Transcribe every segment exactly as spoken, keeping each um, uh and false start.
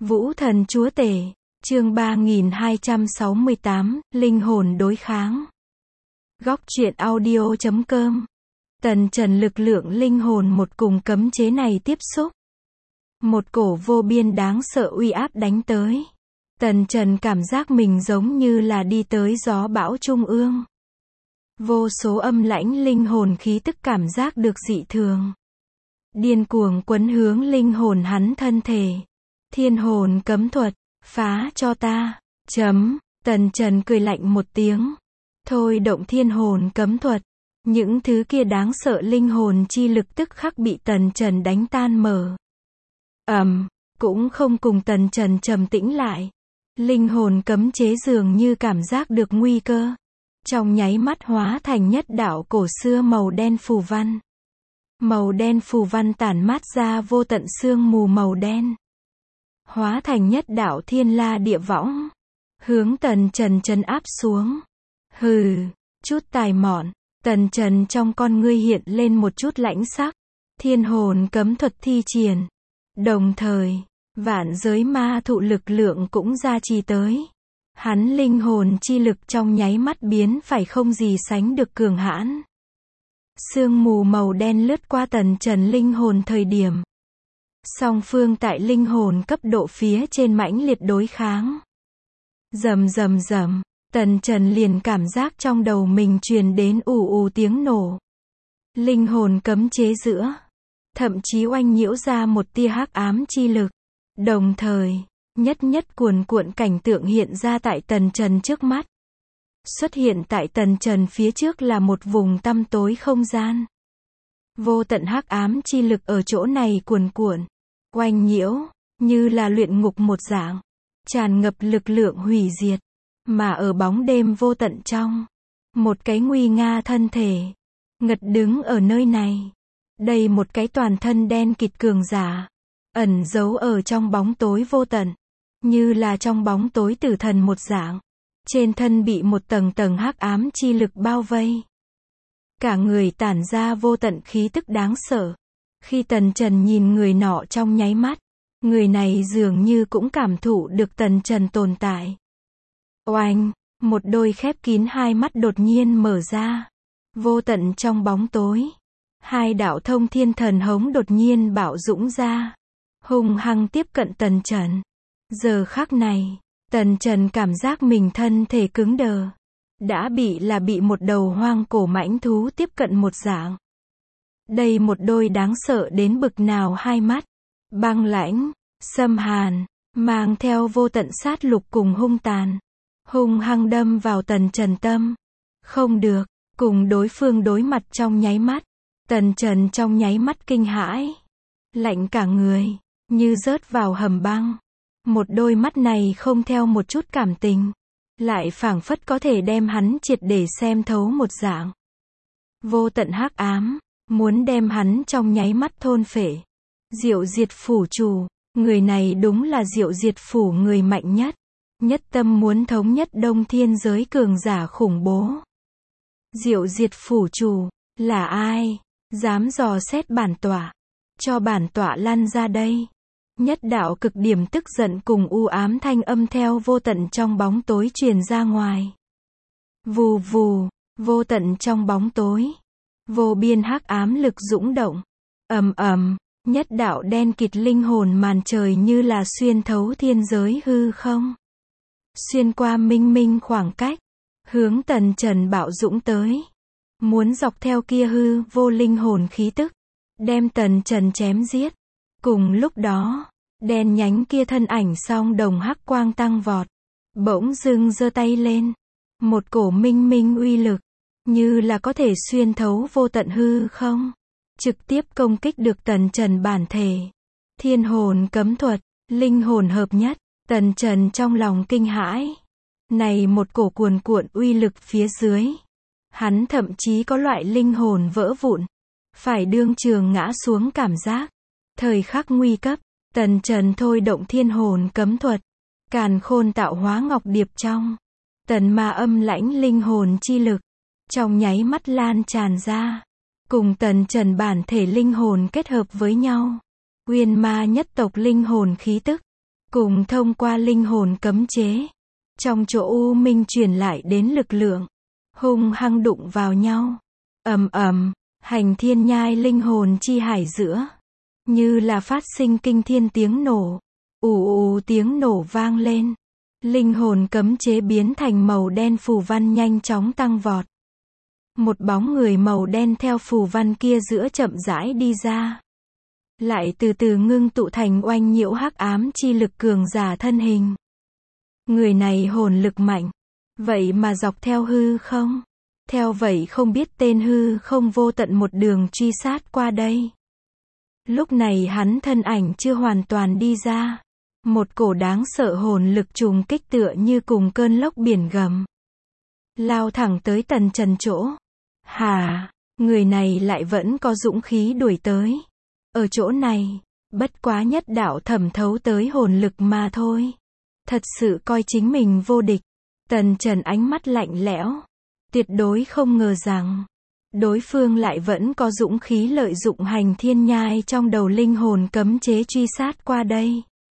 Vũ thần chúa tể, chương ba nghìn hai trăm sáu mươi tám, linh hồn đối kháng. Góc truyện audio chấm com. Tần Trần lực lượng linh hồn một cùng cấm chế này tiếp xúc. Một cổ vô biên đáng sợ uy áp đánh tới. Tần Trần cảm giác mình giống như là đi tới gió bão trung ương. Vô số âm lãnh linh hồn khí tức cảm giác được dị thường. Điên cuồng quấn hướng linh hồn hắn thân thể. Thiên hồn cấm thuật, phá cho ta, chấm, Tần Trần cười lạnh một tiếng. Thôi động thiên hồn cấm thuật, những thứ kia đáng sợ linh hồn chi lực tức khắc bị Tần Trần đánh tan mở. Ầm, cũng không cùng Tần Trần trầm tĩnh lại. Linh hồn cấm chế dường như cảm giác được nguy cơ. Trong nháy mắt hóa thành nhất đạo cổ xưa màu đen phù văn. Màu đen phù văn tản mát ra vô tận sương mù màu đen. Hóa thành nhất đạo thiên la địa võng. Hướng Tần Trần trấn áp xuống. Hừ, chút tài mọn. Tần Trần trong con ngươi hiện lên một chút lãnh sắc. Thiên hồn cấm thuật thi triển. Đồng thời, vạn giới ma thụ lực lượng cũng gia trì tới. Hắn linh hồn chi lực trong nháy mắt biến phải không gì sánh được cường hãn. Sương mù màu đen lướt qua Tần Trần linh hồn thời điểm. Song phương tại linh hồn cấp độ phía trên mãnh liệt đối kháng. Rầm rầm rầm, Tần Trần liền cảm giác trong đầu mình truyền đến ù ù tiếng nổ. Linh hồn cấm chế giữa, thậm chí oanh nhiễu ra một tia hắc ám chi lực. Đồng thời, nhất nhất cuồn cuộn cảnh tượng hiện ra tại Tần Trần trước mắt. Xuất hiện tại Tần Trần phía trước là một vùng tăm tối không gian. Vô tận hắc ám chi lực ở chỗ này cuồn cuộn, oanh nhiễu, như là luyện ngục một dạng, tràn ngập lực lượng hủy diệt. Mà ở bóng đêm vô tận trong, một cái nguy nga thân thể, ngật đứng ở nơi này. Đây một cái toàn thân đen kịt cường giả, ẩn giấu ở trong bóng tối vô tận, như là trong bóng tối tử thần một dạng. Trên thân bị một tầng tầng hắc ám chi lực bao vây. Cả người tản ra vô tận khí tức đáng sợ. Khi Tần Trần nhìn người nọ trong nháy mắt, người này dường như cũng cảm thụ được Tần Trần tồn tại. Oanh, một đôi khép kín hai mắt đột nhiên mở ra. Vô tận trong bóng tối, hai đạo thông thiên thần hống đột nhiên bạo dũng ra, hung hăng tiếp cận Tần Trần. Giờ khắc này, Tần Trần cảm giác mình thân thể cứng đờ. Đã bị là bị một đầu hoang cổ mãnh thú tiếp cận một dạng. Đây một đôi đáng sợ đến bực nào hai mắt. Băng lãnh, xâm hàn, mang theo vô tận sát lục cùng hung tàn. Hung hăng đâm vào Tần Trần tâm. Không được, cùng đối phương đối mặt trong nháy mắt. Tần Trần trong nháy mắt kinh hãi. Lạnh cả người, như rớt vào hầm băng. Một đôi mắt này không theo một chút cảm tình, lại phảng phất có thể đem hắn triệt để xem thấu một dạng. Vô tận hắc ám, muốn đem hắn trong nháy mắt thôn phệ. Diệu Diệt Phủ chủ, người này đúng là Diệu Diệt Phủ người mạnh nhất. Nhất tâm muốn thống nhất Đông Thiên giới cường giả khủng bố. Diệu Diệt Phủ chủ, là ai? Dám dò xét bản tọa. Cho bản tọa lăn ra đây. Nhất đạo cực điểm tức giận cùng u ám thanh âm theo vô tận trong bóng tối truyền ra ngoài. Vù vù, vô tận trong bóng tối. Vô biên hắc ám lực dũng động. Ầm ầm, nhất đạo đen kịt linh hồn màn trời như là xuyên thấu thiên giới hư không. Xuyên qua minh minh khoảng cách. Hướng Tần Trần bạo dũng tới. Muốn dọc theo kia hư vô linh hồn khí tức. Đem Tần Trần chém giết. Cùng lúc đó, đen nhánh kia thân ảnh song đồng hắc quang tăng vọt. Bỗng dưng giơ tay lên. Một cổ minh minh uy lực, như là có thể xuyên thấu vô tận hư không. Trực tiếp công kích được Tần Trần bản thể. Thiên hồn cấm thuật, linh hồn hợp nhất. Tần Trần trong lòng kinh hãi. Này một cổ cuồn cuộn uy lực phía dưới. Hắn thậm chí có loại linh hồn vỡ vụn. Phải đương trường ngã xuống cảm giác. Thời khắc nguy cấp, Tần Trần thôi động thiên hồn cấm thuật. Càn khôn tạo hóa ngọc điệp trong. Tần ma âm lãnh linh hồn chi lực. Trong nháy mắt lan tràn ra. Cùng Tần Trần bản thể linh hồn kết hợp với nhau. Uyên ma nhất tộc linh hồn khí tức. cùng thông qua linh hồn cấm chế, trong chỗ u minh truyền lại đến lực lượng, hung hăng đụng vào nhau. Ầm ầm, hành thiên nhai linh hồn chi hải giữa, như là phát sinh kinh thiên tiếng nổ, ù ù tiếng nổ vang lên. Linh hồn cấm chế biến thành màu đen phù văn nhanh chóng tăng vọt. Một bóng người màu đen theo phù văn kia giữa chậm rãi đi ra. Lại từ từ ngưng tụ thành oanh nhiễu hắc ám chi lực cường giả thân hình. Người này hồn lực mạnh. Vậy mà dọc theo hư không. Theo vậy không biết tên hư không vô tận một đường truy sát qua đây. Lúc này hắn thân ảnh chưa hoàn toàn đi ra. Một cổ đáng sợ hồn lực trùng kích tựa như cùng cơn lốc biển gầm. Lao thẳng tới Tần Trần chỗ. Hà, người này lại vẫn có dũng khí đuổi tới. Ở chỗ này, bất quá nhất đạo thẩm thấu tới hồn lực mà thôi. Thật sự coi chính mình vô địch. Tần Trần ánh mắt lạnh lẽo. Tuyệt đối không ngờ rằng, đối phương lại vẫn có dũng khí lợi dụng hành thiên nhai trong đầu linh hồn cấm chế truy sát qua đây.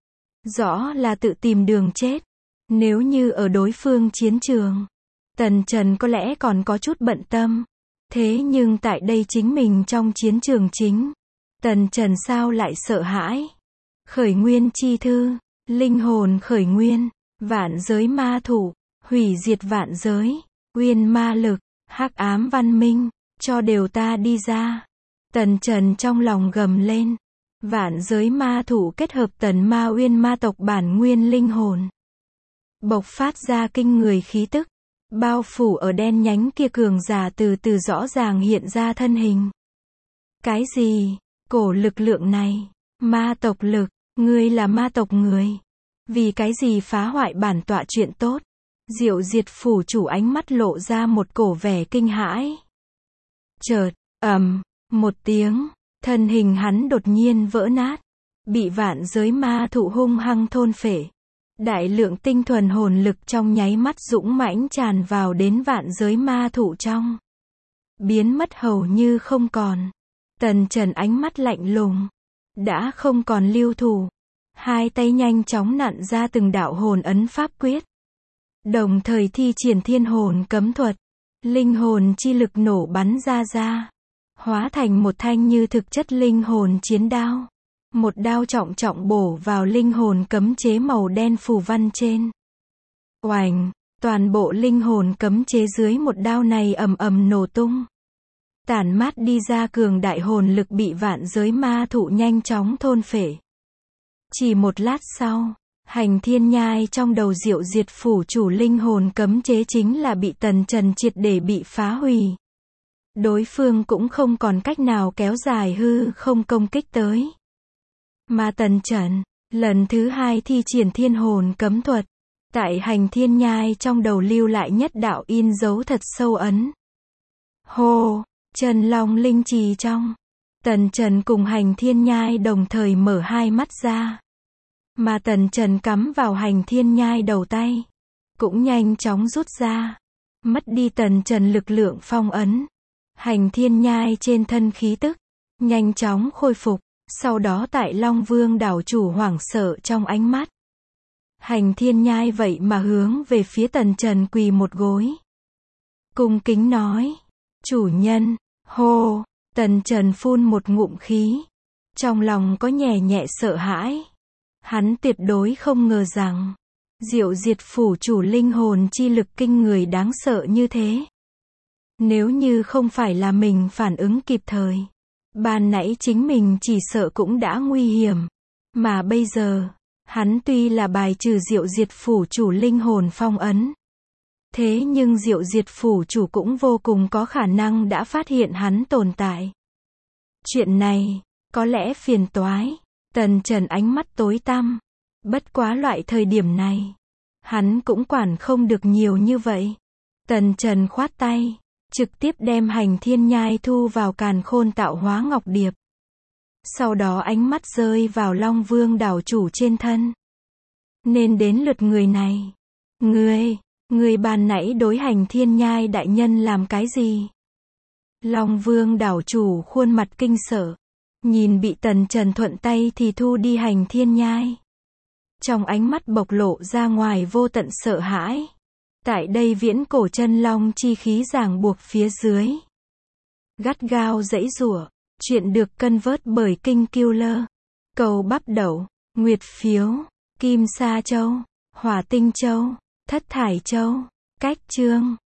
Rõ là tự tìm đường chết. Nếu như ở đối phương chiến trường, Tần Trần có lẽ còn có chút bận tâm. Thế nhưng tại đây chính mình trong chiến trường chính, Tần Trần sao lại sợ hãi? Khởi nguyên chi thư, linh hồn khởi nguyên, vạn giới ma thủ, hủy diệt vạn giới, uyên ma lực, hắc ám văn minh, cho đều ta đi ra. Tần Trần trong lòng gầm lên. Vạn giới ma thủ kết hợp tần ma uyên ma tộc bản nguyên linh hồn. Bộc phát ra kinh người khí tức. Bao phủ ở đen nhánh kia cường giả từ từ rõ ràng hiện ra thân hình. Cái gì? Cổ lực lượng này? Ma tộc lực? Ngươi là ma tộc người? Vì cái gì phá hoại bản tọa chuyện tốt? Diệu Diệt phủ chủ ánh mắt lộ ra một cổ vẻ kinh hãi. Chợt, ầm, một tiếng. Thân hình hắn đột nhiên vỡ nát, bị vạn giới ma thụ hung hăng thôn phệ. Đại lượng tinh thuần hồn lực trong nháy mắt dũng mãnh tràn vào đến vạn giới ma thụ trong. Biến mất hầu như không còn. Tần Trần ánh mắt lạnh lùng. Đã không còn lưu thủ. Hai tay nhanh chóng nặn ra từng đạo hồn ấn pháp quyết. Đồng thời thi triển thiên hồn cấm thuật. Linh hồn chi lực nổ bắn ra ra. Hóa thành một thanh như thực chất linh hồn chiến đao. Một đao trọng trọng bổ vào linh hồn cấm chế màu đen phù văn trên. Oành, toàn bộ linh hồn cấm chế dưới một đao này ầm ầm nổ tung. Tản mát đi ra cường đại hồn lực bị vạn giới ma thụ nhanh chóng thôn phệ. Chỉ một lát sau, hành thiên nhai trong đầu Diệu Diệt phủ chủ linh hồn cấm chế chính là bị Tần Trần triệt để bị phá hủy. Đối phương cũng không còn cách nào kéo dài hư không công kích tới. Mà Tần Trần, lần thứ hai thi triển thiên hồn cấm thuật, tại hành thiên nhai trong đầu lưu lại nhất đạo in dấu thật sâu ấn. Hô, Trần Long linh trì trong. Tần Trần cùng hành thiên nhai đồng thời mở hai mắt ra. Mà Tần Trần cắm vào hành thiên nhai đầu tay, cũng nhanh chóng rút ra. Mất đi Tần Trần lực lượng phong ấn. Hành thiên nhai trên thân khí tức, nhanh chóng khôi phục, sau đó tại Long Vương đảo chủ hoảng sợ trong ánh mắt. Hành thiên nhai vậy mà hướng về phía Tần Trần quỳ một gối. Cung kính nói, chủ nhân, hô, Tần Trần phun một ngụm khí. Trong lòng có nhẹ nhẹ sợ hãi. Hắn tuyệt đối không ngờ rằng, Diệu Diệt phủ chủ linh hồn chi lực kinh người đáng sợ như thế. Nếu như không phải là mình phản ứng kịp thời, ban nãy chính mình chỉ sợ cũng đã nguy hiểm. Mà bây giờ, hắn tuy là bài trừ Diệu Diệt phủ chủ linh hồn phong ấn. Thế nhưng Diệu Diệt phủ chủ cũng vô cùng có khả năng đã phát hiện hắn tồn tại. Chuyện này, có lẽ phiền toái. Tần Trần ánh mắt tối tăm. Bất quá loại thời điểm này, hắn cũng quản không được nhiều như vậy. Tần Trần khoát tay, trực tiếp đem hành thiên nhai thu vào càn khôn tạo hóa ngọc điệp. Sau đó ánh mắt rơi vào Long Vương đảo chủ trên thân. Nên đến lượt người này. Ngươi, ngươi ban nãy đối hành thiên nhai đại nhân làm cái gì? Long Vương đảo chủ khuôn mặt kinh sợ. Nhìn bị Tần Trần thuận tay thì thu đi hành thiên nhai. Trong ánh mắt bộc lộ ra ngoài vô tận sợ hãi. Tại đây viễn cổ chân long chi khí ràng buộc phía dưới. Gắt gao giãy giụa. Chuyện được cân vớt bởi King Killer. Cầu bắp đậu, nguyệt phiếu, kim sa châu, hỏa tinh châu, thất thải châu, cách chương.